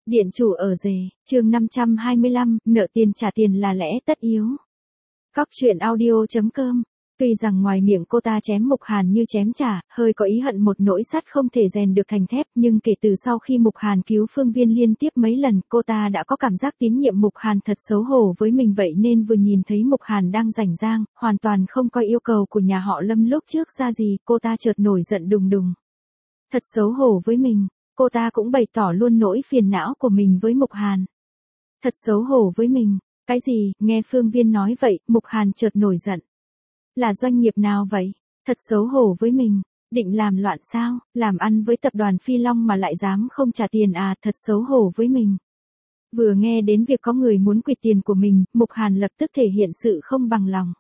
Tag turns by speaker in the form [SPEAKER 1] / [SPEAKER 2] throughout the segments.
[SPEAKER 1] Điện chủ ở rể, chương 525, nợ tiền trả tiền là lẽ tất yếu. Cóc truyện audio.com. Tuy rằng ngoài miệng cô ta chém Mục Hàn như chém chả, hơi có ý hận một nỗi sắt không thể rèn được thành thép, nhưng kể từ sau khi Mục Hàn cứu Phương Viên liên tiếp mấy lần, cô ta đã có cảm giác tín nhiệm Mục Hàn thật xấu hổ với mình, vậy nên vừa nhìn thấy Mục Hàn đang rảnh rang, hoàn toàn không coi yêu cầu của nhà họ Lâm lúc trước ra gì, cô ta chợt nổi giận đùng đùng. Thật xấu hổ với mình. Cô ta cũng bày tỏ luôn nỗi phiền não của mình với Mục Hàn. Thật xấu hổ với mình. Cái gì? Nghe Phương Viên nói vậy, Mục Hàn chợt nổi giận. Là doanh nghiệp nào vậy? Thật xấu hổ với mình. Định làm loạn sao? Làm ăn với tập đoàn Phi Long mà lại dám không trả tiền à? Thật xấu hổ với mình. Vừa nghe đến việc có người muốn quỵt tiền của mình, Mục Hàn lập tức thể hiện sự không bằng lòng.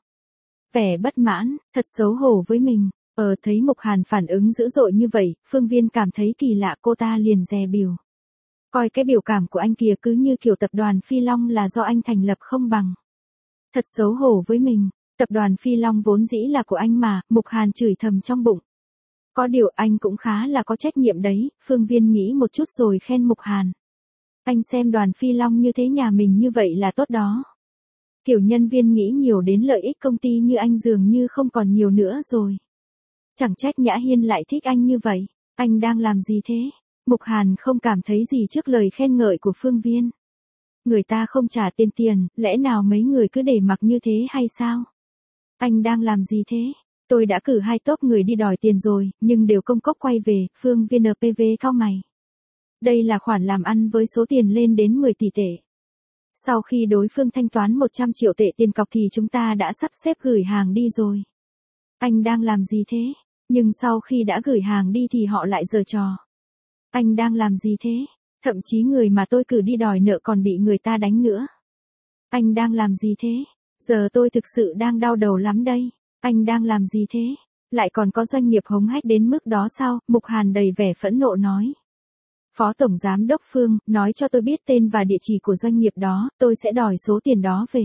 [SPEAKER 1] Vẻ bất mãn, thật xấu hổ với mình. Thấy Mục Hàn phản ứng dữ dội như vậy, Phương Viên cảm thấy kỳ lạ, cô ta liền dè bỉu. Coi cái biểu cảm của anh kìa, cứ như kiểu tập đoàn Phi Long là do anh thành lập không bằng. Thật xấu hổ với mình, tập đoàn Phi Long vốn dĩ là của anh mà, Mục Hàn chửi thầm trong bụng. Có điều anh cũng khá là có trách nhiệm đấy, Phương Viên nghĩ một chút rồi khen Mục Hàn. Anh xem đoàn Phi Long như thế nhà mình như vậy là tốt đó. Kiểu nhân viên nghĩ nhiều đến lợi ích công ty như anh dường như không còn nhiều nữa rồi. Chẳng trách Nhã Hiên lại thích anh như vậy. Anh đang làm gì thế? Mục Hàn không cảm thấy gì trước lời khen ngợi của Phương Viên. Người ta không trả tiền, lẽ nào mấy người cứ để mặc như thế hay sao? Anh đang làm gì thế? Tôi đã cử 2 tốp người đi đòi tiền rồi, nhưng đều công cốc quay về. Phương Viên NPV cau mày. Đây là khoản làm ăn với số tiền lên đến 10 tỷ tệ. Sau khi đối phương thanh toán 100 triệu tệ tiền cọc thì chúng ta đã sắp xếp gửi hàng đi rồi. Anh đang làm gì thế? Nhưng sau khi đã gửi hàng đi thì họ lại giở trò. Anh đang làm gì thế? Thậm chí người mà tôi cử đi đòi nợ còn bị người ta đánh nữa. Anh đang làm gì thế? Giờ tôi thực sự đang đau đầu lắm đây. Anh đang làm gì thế? Lại còn có doanh nghiệp hống hách đến mức đó sao? Mục Hàn đầy vẻ phẫn nộ nói. Phó Tổng Giám đốc Phương, nói cho tôi biết tên và địa chỉ của doanh nghiệp đó, tôi sẽ đòi số tiền đó về.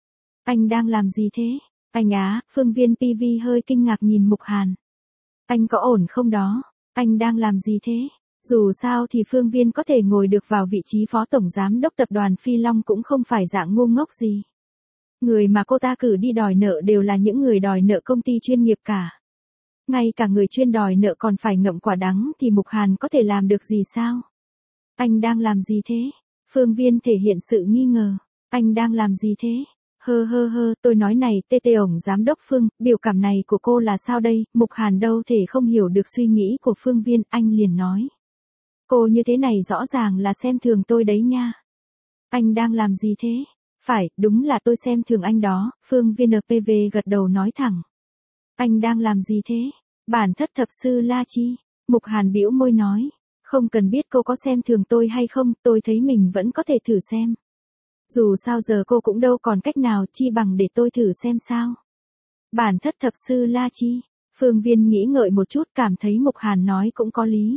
[SPEAKER 1] Anh đang làm gì thế? Anh á, Phương Viên PV hơi kinh ngạc nhìn Mục Hàn. Anh có ổn không đó? Anh đang làm gì thế? Dù sao thì Phương Viên có thể ngồi được vào vị trí Phó Tổng Giám đốc tập đoàn Phi Long cũng không phải dạng ngu ngốc gì. Người mà cô ta cử đi đòi nợ đều là những người đòi nợ công ty chuyên nghiệp cả. Ngay cả người chuyên đòi nợ còn phải ngậm quả đắng thì Mục Hàn có thể làm được gì sao? Anh đang làm gì thế? Phương Viên thể hiện sự nghi ngờ. Anh đang làm gì thế? Tôi nói này, ổng giám đốc Phương, biểu cảm này của cô là sao đây? Mục Hàn đâu thể không hiểu được suy nghĩ của Phương Viên, anh liền nói. Cô như thế này rõ ràng là xem thường tôi đấy nha. Anh đang làm gì thế? Phải, đúng là tôi xem thường anh đó, Phương Viên PV gật đầu nói thẳng. Anh đang làm gì thế? Bản thất thập sư La Chi. Mục Hàn bĩu môi nói. Không cần biết cô có xem thường tôi hay không, tôi thấy mình vẫn có thể thử xem. Dù sao giờ cô cũng đâu còn cách nào, chi bằng để tôi thử xem sao. Bản thất thập sư La Chi. Phương Viên nghĩ ngợi một chút, cảm thấy Mục Hàn nói cũng có lý.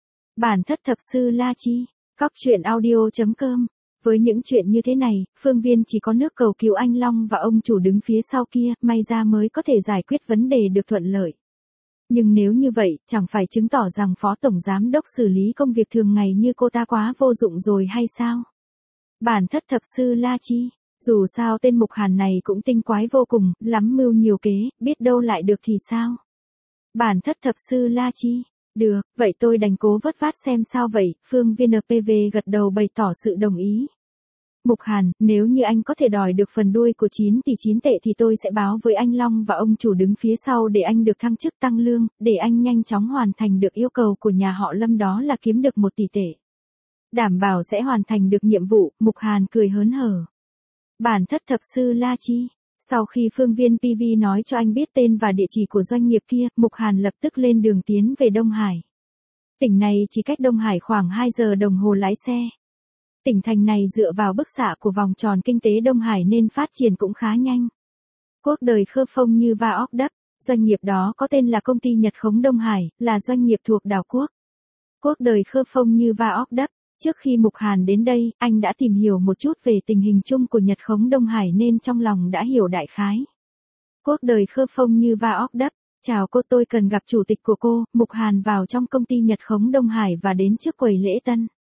[SPEAKER 1] Bản thất thập sư La Chi. Cóc truyện audio.com. Với những chuyện như thế này, Phương Viên chỉ có nước cầu cứu anh Long và ông chủ đứng phía sau kia, may ra mới có thể giải quyết vấn đề được thuận lợi. Nhưng nếu như vậy, chẳng phải chứng tỏ rằng Phó Tổng Giám đốc xử lý công việc thường ngày như cô ta quá vô dụng rồi hay sao? Bản thất thập sư La Chi. Dù sao tên Mục Hàn này cũng tinh quái vô cùng, lắm mưu nhiều kế, biết đâu lại được thì sao? Bản thất thập sư La Chi. Được, vậy tôi đành cố vất vát xem sao vậy, Phương Viên PV gật đầu bày tỏ sự đồng ý. Mục Hàn, nếu như anh có thể đòi được phần đuôi của 9 tỷ 9 tệ thì tôi sẽ báo với anh Long và ông chủ đứng phía sau để anh được thăng chức tăng lương, để anh nhanh chóng hoàn thành được yêu cầu của nhà họ Lâm, đó là kiếm được 1 tỷ tệ. Đảm bảo sẽ hoàn thành được nhiệm vụ, Mục Hàn cười hớn hở. Bản thất thập sư La Chi. Sau khi Phương Viên PV nói cho anh biết tên và địa chỉ của doanh nghiệp kia, Mục Hàn lập tức lên đường tiến về Đông Hải. Tỉnh này chỉ cách Đông Hải khoảng 2 giờ đồng hồ lái xe. Tỉnh thành này dựa vào bức xạ của vòng tròn kinh tế Đông Hải nên phát triển cũng khá nhanh. Cuộc đời Khơ Phong Như Va óc đắp, doanh nghiệp đó có tên là Công ty Nhật Khống Đông Hải, là doanh nghiệp thuộc đảo quốc. Cuộc đời Khơ Phong Như Va óc đắp. Trước khi Mục Hàn đến đây, anh đã tìm hiểu một chút về tình hình chung của Nhật Khống Đông Hải nên trong lòng đã hiểu đại khái. Cuộc đời Khơ Phong Như Va óc đắp. Chào cô, tôi cần gặp chủ tịch của cô. Mục Hàn vào trong công ty Nhật Khống Đông Hải và đến trước quầy lễ tân.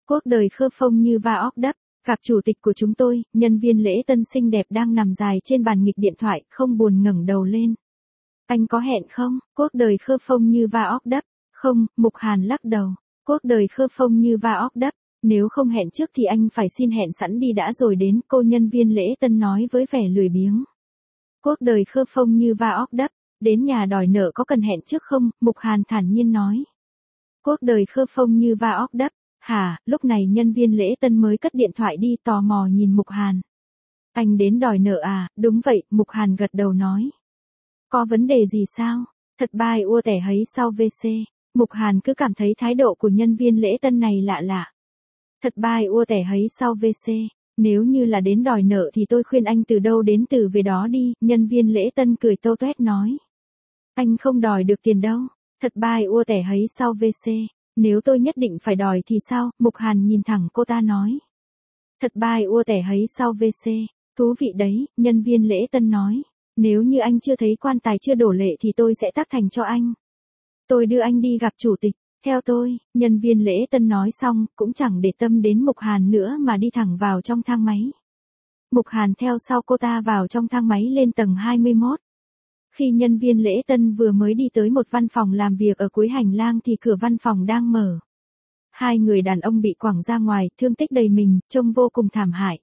[SPEAKER 1] Cuộc đời khơ phông như va óc đắp, gặp chủ tịch của chúng tôi, nhân viên lễ tân xinh đẹp đang nằm dài trên bàn nghịch điện thoại, không buồn ngẩng đầu lên. Anh có hẹn không? Cuộc đời khơ phông như va óc đắp. Không, Mục Hàn lắc đầu. Cuộc đời khơ phông như va óc đắp. Nếu không hẹn trước thì anh phải xin hẹn sẵn đi đã rồi đến, cô nhân viên lễ tân nói với vẻ lười biếng. Cuộc đời khơ phông như va óc đắp. Đến nhà đòi nợ có cần hẹn trước không? Mục Hàn thản nhiên nói. Cuộc đời khơ phông như va óc đắp. Hả, lúc này nhân viên lễ tân mới cất điện thoại đi, tò mò nhìn Mục Hàn. Anh đến đòi nợ à? Đúng vậy, Mục Hàn gật đầu nói. Có vấn đề gì sao? Thật bai ua tẻ hấy sau WC. Mục Hàn cứ cảm thấy thái độ của nhân viên lễ tân này lạ lạ. Thật bai ua tẻ hấy sau WC. Nếu như là đến đòi nợ thì tôi khuyên anh từ đâu đến từ về đó đi, nhân viên lễ tân cười tô toét nói. Anh không đòi được tiền đâu. Thật bai ua tẻ hấy sau WC. Nếu tôi nhất định phải đòi thì sao? Mục Hàn nhìn thẳng cô ta nói. Thật bai ua tẻ hấy sau WC. Thú vị đấy, nhân viên lễ tân nói. Nếu như anh chưa thấy quan tài chưa đổ lệ thì tôi sẽ tác thành cho anh. Tôi đưa anh đi gặp chủ tịch. Theo tôi, nhân viên lễ tân nói xong, cũng chẳng để tâm đến Mục Hàn nữa mà đi thẳng vào trong thang máy. Mục Hàn theo sau cô ta vào trong thang máy lên tầng 21. Khi nhân viên lễ tân vừa mới đi tới một văn phòng làm việc ở cuối hành lang thì cửa văn phòng đang mở. Hai người đàn ông bị quẳng ra ngoài, thương tích đầy mình, trông vô cùng thảm hại.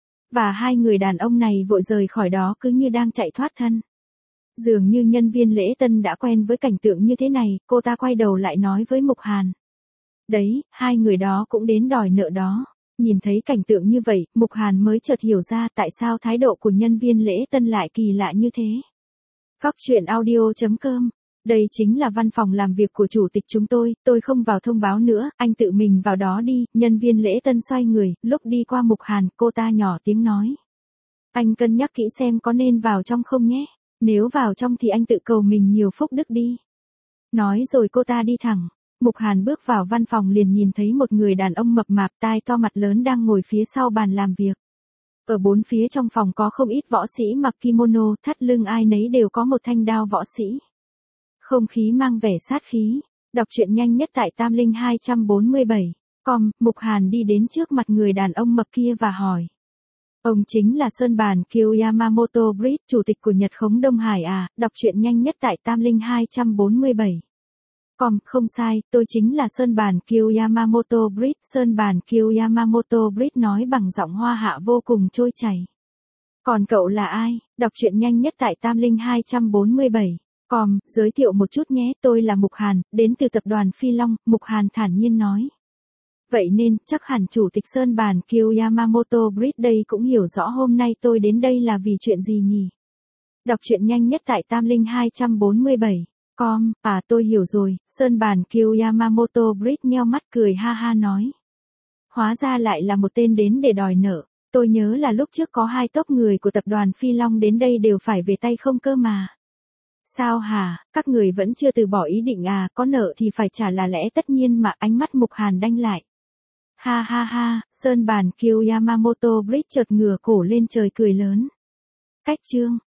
[SPEAKER 1] Và hai người đàn ông này vội rời khỏi đó cứ như đang chạy thoát thân. Dường như nhân viên lễ tân đã quen với cảnh tượng như thế này, cô ta quay đầu lại nói với Mục Hàn. Đấy, hai người đó cũng đến đòi nợ đó. Nhìn thấy cảnh tượng như vậy, Mục Hàn mới chợt hiểu ra tại sao thái độ của nhân viên lễ tân lại kỳ lạ như thế. Góc truyện audio.com. Đây chính là văn phòng làm việc của chủ tịch chúng tôi không vào thông báo nữa, anh tự mình vào đó đi, nhân viên lễ tân xoay người, lúc đi qua Mục Hàn, cô ta nhỏ tiếng nói. Anh cân nhắc kỹ xem có nên vào trong không nhé, nếu vào trong thì anh tự cầu mình nhiều phúc đức đi. Nói rồi cô ta đi thẳng, Mục Hàn bước vào văn phòng liền nhìn thấy một người đàn ông mập mạp tai to mặt lớn đang ngồi phía sau bàn làm việc. Ở bốn phía trong phòng có không ít võ sĩ mặc kimono, thắt lưng ai nấy đều có một thanh đao võ sĩ. Không khí mang vẻ sát khí. Đọc truyện nhanh nhất tại Tamlinh247. Mục Hàn đi đến trước mặt người đàn ông mập kia và hỏi. Ông chính là Sơn Bản Kiều Yamamoto Bridge, chủ tịch của Nhật Khống Đông Hải à? Đọc truyện nhanh nhất tại Tamlinh247. Không sai, tôi chính là Sơn Bản Kiều Yamamoto Bridge. Sơn Bản Kiều Yamamoto Bridge nói bằng giọng Hoa Hạ vô cùng trôi chảy. Còn cậu là ai? Đọc truyện nhanh nhất tại Tamlinh247. Giới thiệu một chút nhé, tôi là Mục Hàn, đến từ tập đoàn Phi Long, Mục Hàn thản nhiên nói. Vậy nên, chắc hẳn chủ tịch Sơn Bản Kiều Yamamoto Bridge đây cũng hiểu rõ hôm nay tôi đến đây là vì chuyện gì nhỉ? Đọc truyện nhanh nhất tại Tamlinh247. Tôi hiểu rồi, Sơn Bản Kiều Yamamoto Bridge nheo mắt cười ha ha nói. Hóa ra lại là một tên đến để đòi nợ, tôi nhớ là lúc trước có hai tốp người của tập đoàn Phi Long đến đây đều phải về tay không cơ mà. Sao hả, các người vẫn chưa từ bỏ ý định à, có nợ thì phải trả là lẽ tất nhiên mà. Ánh mắt Mục Hàn đanh lại. Ha ha ha, Sơn Bản Kiều Yamamoto Bridge chợt ngửa cổ lên trời cười lớn. Cách chương